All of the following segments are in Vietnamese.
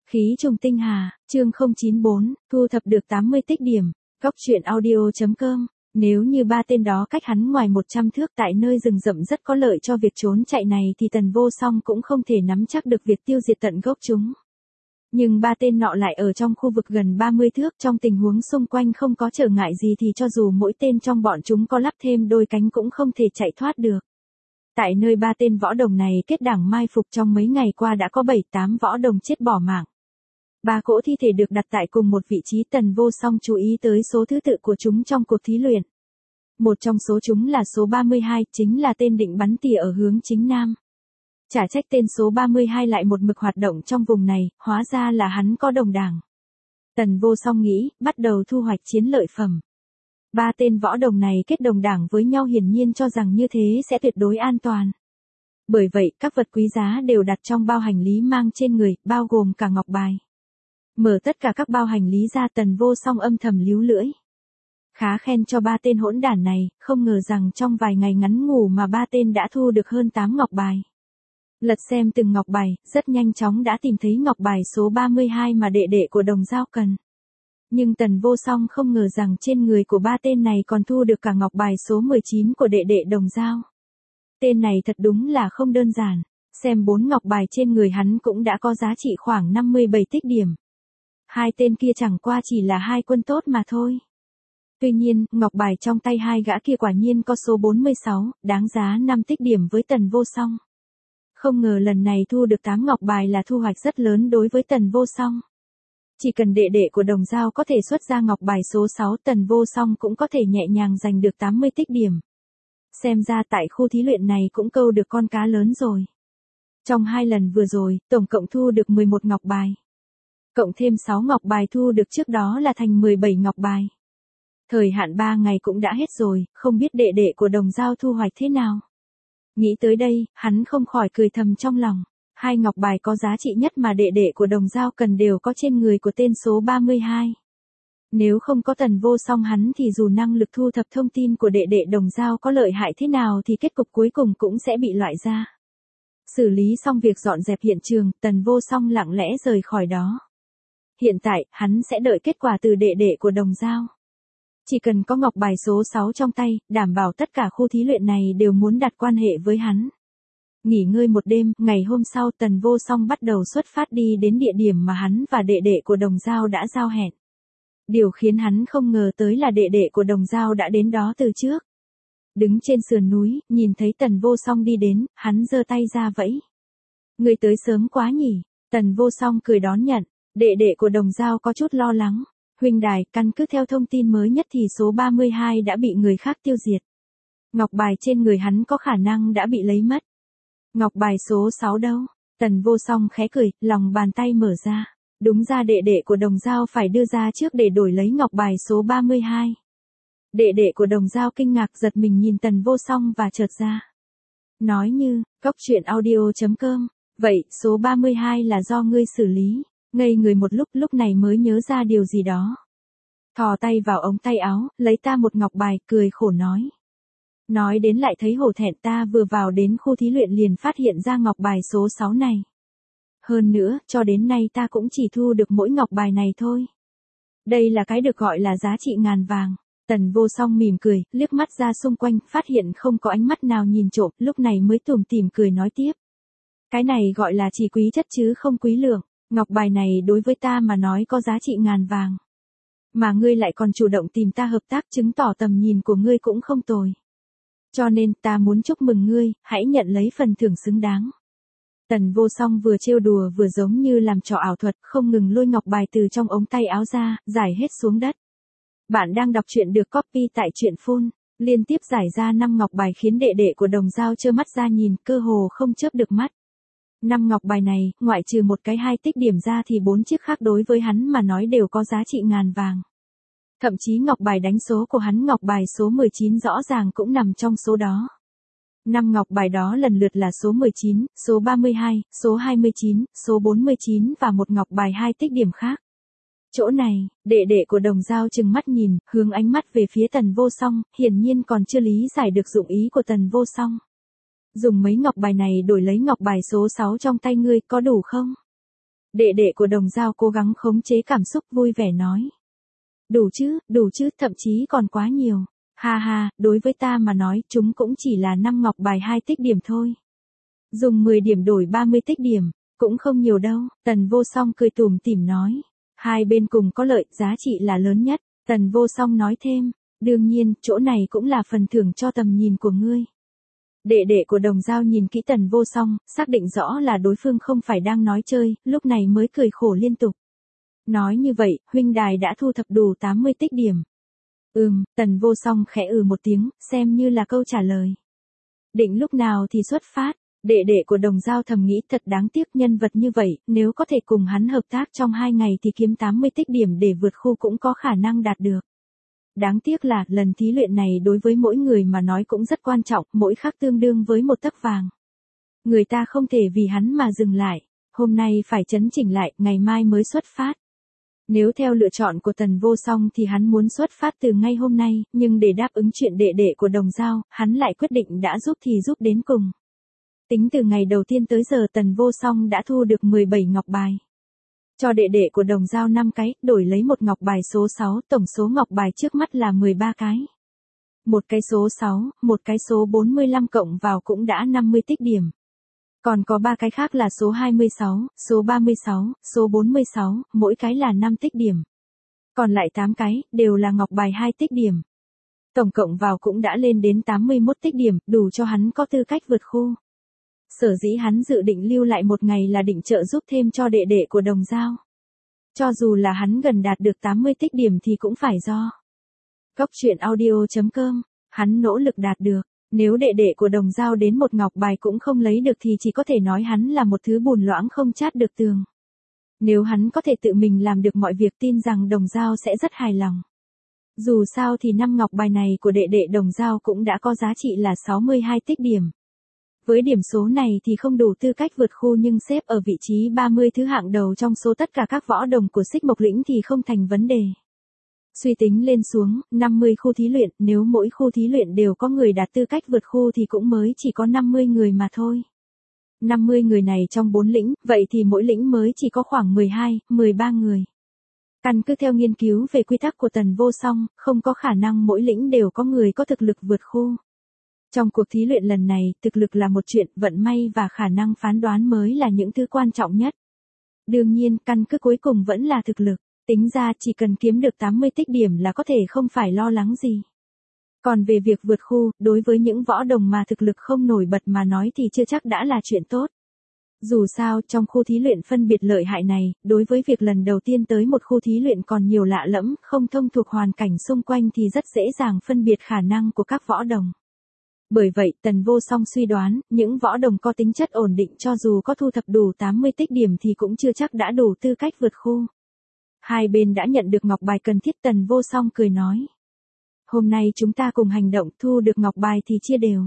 Khí trùng tinh hà, chương 094, thu thập được 80 tích điểm. Góc truyện audio.com. Nếu như ba tên đó cách hắn ngoài 100 thước tại nơi rừng rậm rất có lợi cho việc trốn chạy này thì Tần Vô Song cũng không thể nắm chắc được việc tiêu diệt tận gốc chúng. Nhưng ba tên nọ lại ở trong khu vực gần 30 thước, trong tình huống xung quanh không có trở ngại gì thì cho dù mỗi tên trong bọn chúng có lắp thêm đôi cánh cũng không thể chạy thoát được. Tại nơi ba tên võ đồng này kết đảng mai phục trong mấy ngày qua đã có 7-8 võ đồng chết bỏ mạng. Ba cỗ thi thể được đặt tại cùng một vị trí. Tần Vô Song chú ý tới số thứ tự của chúng trong cuộc thí luyện. Một trong số chúng là số 32, chính là tên định bắn tỉa ở hướng chính nam. Chả trách tên số 32 lại một mực hoạt động trong vùng này, hóa ra là hắn có đồng đảng. Tần Vô Song nghĩ, bắt đầu thu hoạch chiến lợi phẩm. Ba tên võ đồng này kết đồng đảng với nhau hiển nhiên cho rằng như thế sẽ tuyệt đối an toàn. Bởi vậy, các vật quý giá đều đặt trong bao hành lý mang trên người, bao gồm cả ngọc bài. Mở tất cả các bao hành lý ra, Tần Vô Song âm thầm líu lưỡi. Khá khen cho ba tên hỗn đản này, không ngờ rằng trong vài ngày ngắn ngủ mà ba tên đã thu được hơn 8 ngọc bài. Lật xem từng ngọc bài, rất nhanh chóng đã tìm thấy ngọc bài số 32 mà đệ đệ của Đồng Dao cần. Nhưng Tần Vô Song không ngờ rằng trên người của ba tên này còn thu được cả ngọc bài số 19 của đệ đệ Đồng Dao. Tên này thật đúng là không đơn giản, xem 4 ngọc bài trên người hắn cũng đã có giá trị khoảng 57 tích điểm. Hai tên kia chẳng qua chỉ là hai quân tốt mà thôi. Tuy nhiên, ngọc bài trong tay hai gã kia quả nhiên có số 46, đáng giá 5 tích điểm với Tần Vô Song. Không ngờ lần này thu được 8 ngọc bài là thu hoạch rất lớn đối với Tần Vô Song. Chỉ cần đệ đệ của Đồng Dao có thể xuất ra ngọc bài số 6, Tần Vô Song cũng có thể nhẹ nhàng giành được 80 tích điểm. Xem ra tại khu thí luyện này cũng câu được con cá lớn rồi. Trong 2 lần vừa rồi, tổng cộng thu được 11 ngọc bài. Cộng thêm 6 ngọc bài thu được trước đó là thành 17 ngọc bài. Thời hạn 3 ngày cũng đã hết rồi, không biết đệ đệ của Đồng Dao thu hoạch thế nào. Nghĩ tới đây, hắn không khỏi cười thầm trong lòng. 2 ngọc bài có giá trị nhất mà đệ đệ của Đồng Dao cần đều có trên người của tên số 32. Nếu không có Tần Vô Song hắn thì dù năng lực thu thập thông tin của đệ đệ Đồng Dao có lợi hại thế nào thì kết cục cuối cùng cũng sẽ bị loại ra. Xử lý xong việc dọn dẹp hiện trường, Tần Vô Song lặng lẽ rời khỏi đó. Hiện tại, hắn sẽ đợi kết quả từ đệ đệ của Đồng Dao. Chỉ cần có ngọc bài số 6 trong tay, đảm bảo tất cả khu thí luyện này đều muốn đặt quan hệ với hắn. Nghỉ ngơi một đêm, ngày hôm sau Tần Vô Song bắt đầu xuất phát đi đến địa điểm mà hắn và đệ đệ của Đồng Dao đã giao hẹn. Điều khiến hắn không ngờ tới là đệ đệ của Đồng Dao đã đến đó từ trước. Đứng trên sườn núi, nhìn thấy Tần Vô Song đi đến, hắn giơ tay ra vẫy. Người tới sớm quá nhỉ? Tần Vô Song cười đón nhận. Đệ đệ của Đồng Dao có chút lo lắng. Huynh đài, căn cứ theo thông tin mới nhất thì số 32 đã bị người khác tiêu diệt. Ngọc bài trên người hắn có khả năng đã bị lấy mất. Ngọc bài số 6 đâu? Tần Vô Song khẽ cười, lòng bàn tay mở ra. Đúng ra đệ đệ của Đồng Dao phải đưa ra trước để đổi lấy ngọc bài số 32. Đệ đệ của Đồng Dao kinh ngạc giật mình nhìn Tần Vô Song và chợt ra. Nói như, góc truyện audio.com, vậy số 32 là do ngươi xử lý. Ngây người một lúc này mới nhớ ra điều gì đó. Thò tay vào ống tay áo, lấy ta một ngọc bài, cười khổ nói. Nói đến lại thấy hổ thẹn, ta vừa vào đến khu thí luyện liền phát hiện ra ngọc bài số 6 này. Hơn nữa, cho đến nay ta cũng chỉ thu được mỗi ngọc bài này thôi. Đây là cái được gọi là giá trị ngàn vàng. Tần Vô Song mỉm cười, liếc mắt ra xung quanh, phát hiện không có ánh mắt nào nhìn trộm, lúc này mới tủm tỉm cười nói tiếp. Cái này gọi là chỉ quý chất chứ không quý lượng. Ngọc bài này đối với ta mà nói có giá trị ngàn vàng. Mà ngươi lại còn chủ động tìm ta hợp tác, chứng tỏ tầm nhìn của ngươi cũng không tồi. Cho nên ta muốn chúc mừng ngươi, hãy nhận lấy phần thưởng xứng đáng. Tần Vô Song vừa trêu đùa vừa giống như làm trò ảo thuật, không ngừng lôi ngọc bài từ trong ống tay áo ra, giải hết xuống đất. Bạn đang đọc truyện được copy tại truyện Phun, liên tiếp giải ra 5 ngọc bài khiến đệ đệ của Đồng Dao trơ mắt ra nhìn, cơ hồ không chớp được mắt. 5 ngọc bài này, ngoại trừ một cái 2 tích điểm ra thì 4 chiếc khác đối với hắn mà nói đều có giá trị ngàn vàng. Thậm chí ngọc bài đánh số của hắn, ngọc bài số 19 rõ ràng cũng nằm trong số đó. 5 ngọc bài đó lần lượt là số 19, số 32, số 29, số 49 và một ngọc bài 2 tích điểm khác. Chỗ này, đệ đệ của Đồng Dao trừng mắt nhìn, hướng ánh mắt về phía Tần Vô Song, hiển nhiên còn chưa lý giải được dụng ý của Tần Vô Song. Dùng mấy ngọc bài này đổi lấy ngọc bài số 6 trong tay ngươi có đủ không? Đệ đệ của Đồng Dao cố gắng khống chế cảm xúc vui vẻ nói. Đủ chứ, thậm chí còn quá nhiều. Ha ha, đối với ta mà nói chúng cũng chỉ là 5 ngọc bài 2 tích điểm thôi. Dùng 10 điểm đổi 30 tích điểm, cũng không nhiều đâu, Tần Vô Song cười tủm tỉm nói. Hai bên cùng có lợi, giá trị là lớn nhất, Tần Vô Song nói thêm. Đương nhiên, chỗ này cũng là phần thưởng cho tầm nhìn của ngươi. Đệ đệ của Đồng Dao nhìn kỹ Tần Vô Song, xác định rõ là đối phương không phải đang nói chơi, lúc này mới cười khổ liên tục. Nói như vậy, huynh đài đã thu thập đủ 80 tích điểm. Tần Vô Song khẽ một tiếng, xem như là câu trả lời. Định lúc nào thì xuất phát, đệ đệ của Đồng Dao thầm nghĩ thật đáng tiếc nhân vật như vậy, nếu có thể cùng hắn hợp tác trong 2 ngày thì kiếm 80 tích điểm để vượt khu cũng có khả năng đạt được. Đáng tiếc là, lần thí luyện này đối với mỗi người mà nói cũng rất quan trọng, mỗi khắc tương đương với một tấc vàng. Người ta không thể vì hắn mà dừng lại, hôm nay phải chấn chỉnh lại, ngày mai mới xuất phát. Nếu theo lựa chọn của Tần Vô Song thì hắn muốn xuất phát từ ngay hôm nay, nhưng để đáp ứng chuyện đệ đệ của Đồng Dao, hắn lại quyết định đã giúp thì giúp đến cùng. Tính từ ngày đầu tiên tới giờ Tần Vô Song đã thu được 17 ngọc bài. Cho đệ đệ của Đồng Dao 5 cái, đổi lấy một ngọc bài số 6, tổng số ngọc bài trước mắt là 13 cái. Một cái số 6, một cái số 45 cộng vào cũng đã 50 tích điểm. Còn có 3 cái khác là số 26, số 36, số 46, mỗi cái là 5 tích điểm. Còn lại 8 cái, đều là ngọc bài 2 tích điểm. Tổng cộng vào cũng đã lên đến 81 tích điểm, đủ cho hắn có tư cách vượt khu. Sở dĩ hắn dự định lưu lại một ngày là định trợ giúp thêm cho đệ đệ của Đồng Dao. Cho dù là hắn gần đạt được 80 tích điểm thì cũng phải do Góc truyện audio.com, hắn nỗ lực đạt được. Nếu đệ đệ của Đồng Dao đến một ngọc bài cũng không lấy được thì chỉ có thể nói hắn là một thứ bùn loãng không chát được tường. Nếu hắn có thể tự mình làm được mọi việc tin rằng Đồng Dao sẽ rất hài lòng. Dù sao thì 5 ngọc bài này của đệ đệ Đồng Dao cũng đã có giá trị là 62 tích điểm. Với điểm số này thì không đủ tư cách vượt khu nhưng xếp ở vị trí 30 thứ hạng đầu trong số tất cả các võ đồng của Xích Mộc Lĩnh thì không thành vấn đề. Suy tính lên xuống, 50 khu thí luyện, nếu mỗi khu thí luyện đều có người đạt tư cách vượt khu thì cũng mới chỉ có 50 người mà thôi. 50 người này trong 4 lĩnh, vậy thì mỗi lĩnh mới chỉ có khoảng 12, 13 người. Căn cứ theo nghiên cứu về quy tắc của Tần Vô Song, không có khả năng mỗi lĩnh đều có người có thực lực vượt khu. Trong cuộc thí luyện lần này, thực lực là một chuyện, vận may và khả năng phán đoán mới là những thứ quan trọng nhất. Đương nhiên, căn cứ cuối cùng vẫn là thực lực. Tính ra chỉ cần kiếm được 80 tích điểm là có thể không phải lo lắng gì. Còn về việc vượt khu, đối với những võ đồng mà thực lực không nổi bật mà nói thì chưa chắc đã là chuyện tốt. Dù sao, trong khu thí luyện phân biệt lợi hại này, đối với việc lần đầu tiên tới một khu thí luyện còn nhiều lạ lẫm, không thông thuộc hoàn cảnh xung quanh thì rất dễ dàng phân biệt khả năng của các võ đồng. Bởi vậy, Tần Vô Song suy đoán, những võ đồng có tính chất ổn định cho dù có thu thập đủ 80 tích điểm thì cũng chưa chắc đã đủ tư cách vượt khu. Hai bên đã nhận được ngọc bài cần thiết, Tần Vô Song cười nói. Hôm nay chúng ta cùng hành động, thu được ngọc bài thì chia đều.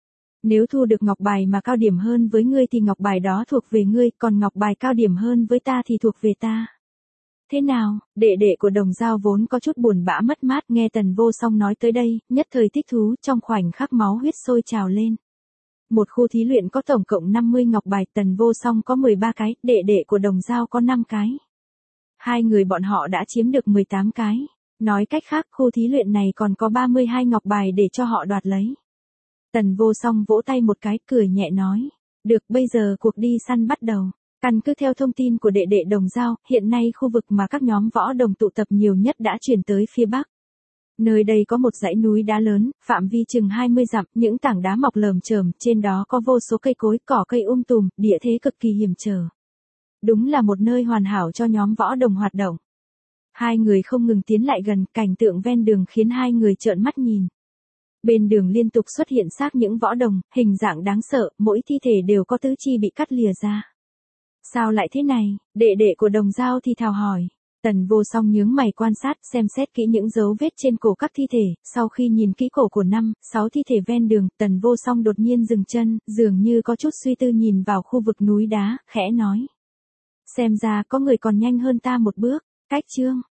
Nếu thu được ngọc bài mà cao điểm hơn với ngươi thì ngọc bài đó thuộc về ngươi, còn ngọc bài cao điểm hơn với ta thì thuộc về ta. Thế nào, đệ đệ của Đồng Dao vốn có chút buồn bã mất mát nghe Tần Vô Song nói tới đây, nhất thời thích thú, trong khoảnh khắc máu huyết sôi trào lên. Một khu thí luyện có tổng cộng 50 ngọc bài, Tần Vô Song có 13 cái, đệ đệ của Đồng Dao có 5 cái. Hai người bọn họ đã chiếm được 18 cái. Nói cách khác, khu thí luyện này còn có 32 ngọc bài để cho họ đoạt lấy. Tần Vô Song vỗ tay một cái, cười nhẹ nói. Được, bây giờ cuộc đi săn bắt đầu. Căn cứ theo thông tin của đệ đệ Đồng Dao, hiện nay khu vực mà các nhóm võ đồng tụ tập nhiều nhất đã chuyển tới phía Bắc. Nơi đây có một dãy núi đá lớn, phạm vi chừng 20 dặm, những tảng đá mọc lởm chởm, trên đó có vô số cây cối, cỏ cây tùm, địa thế cực kỳ hiểm trở. Đúng là một nơi hoàn hảo cho nhóm võ đồng hoạt động. Hai người không ngừng tiến lại gần, cảnh tượng ven đường khiến hai người trợn mắt nhìn. Bên đường liên tục xuất hiện xác những võ đồng, hình dạng đáng sợ, mỗi thi thể đều có tứ chi bị cắt lìa ra. Sao lại thế này? Đệ đệ của Đồng Dao thì thào hỏi. Tần Vô Song nhướng mày quan sát, xem xét kỹ những dấu vết trên cổ các thi thể, sau khi nhìn kỹ cổ của 5, 6 thi thể ven đường, Tần Vô Song đột nhiên dừng chân, dường như có chút suy tư nhìn vào khu vực núi đá, khẽ nói. Xem ra có người còn nhanh hơn ta một bước, cách chương.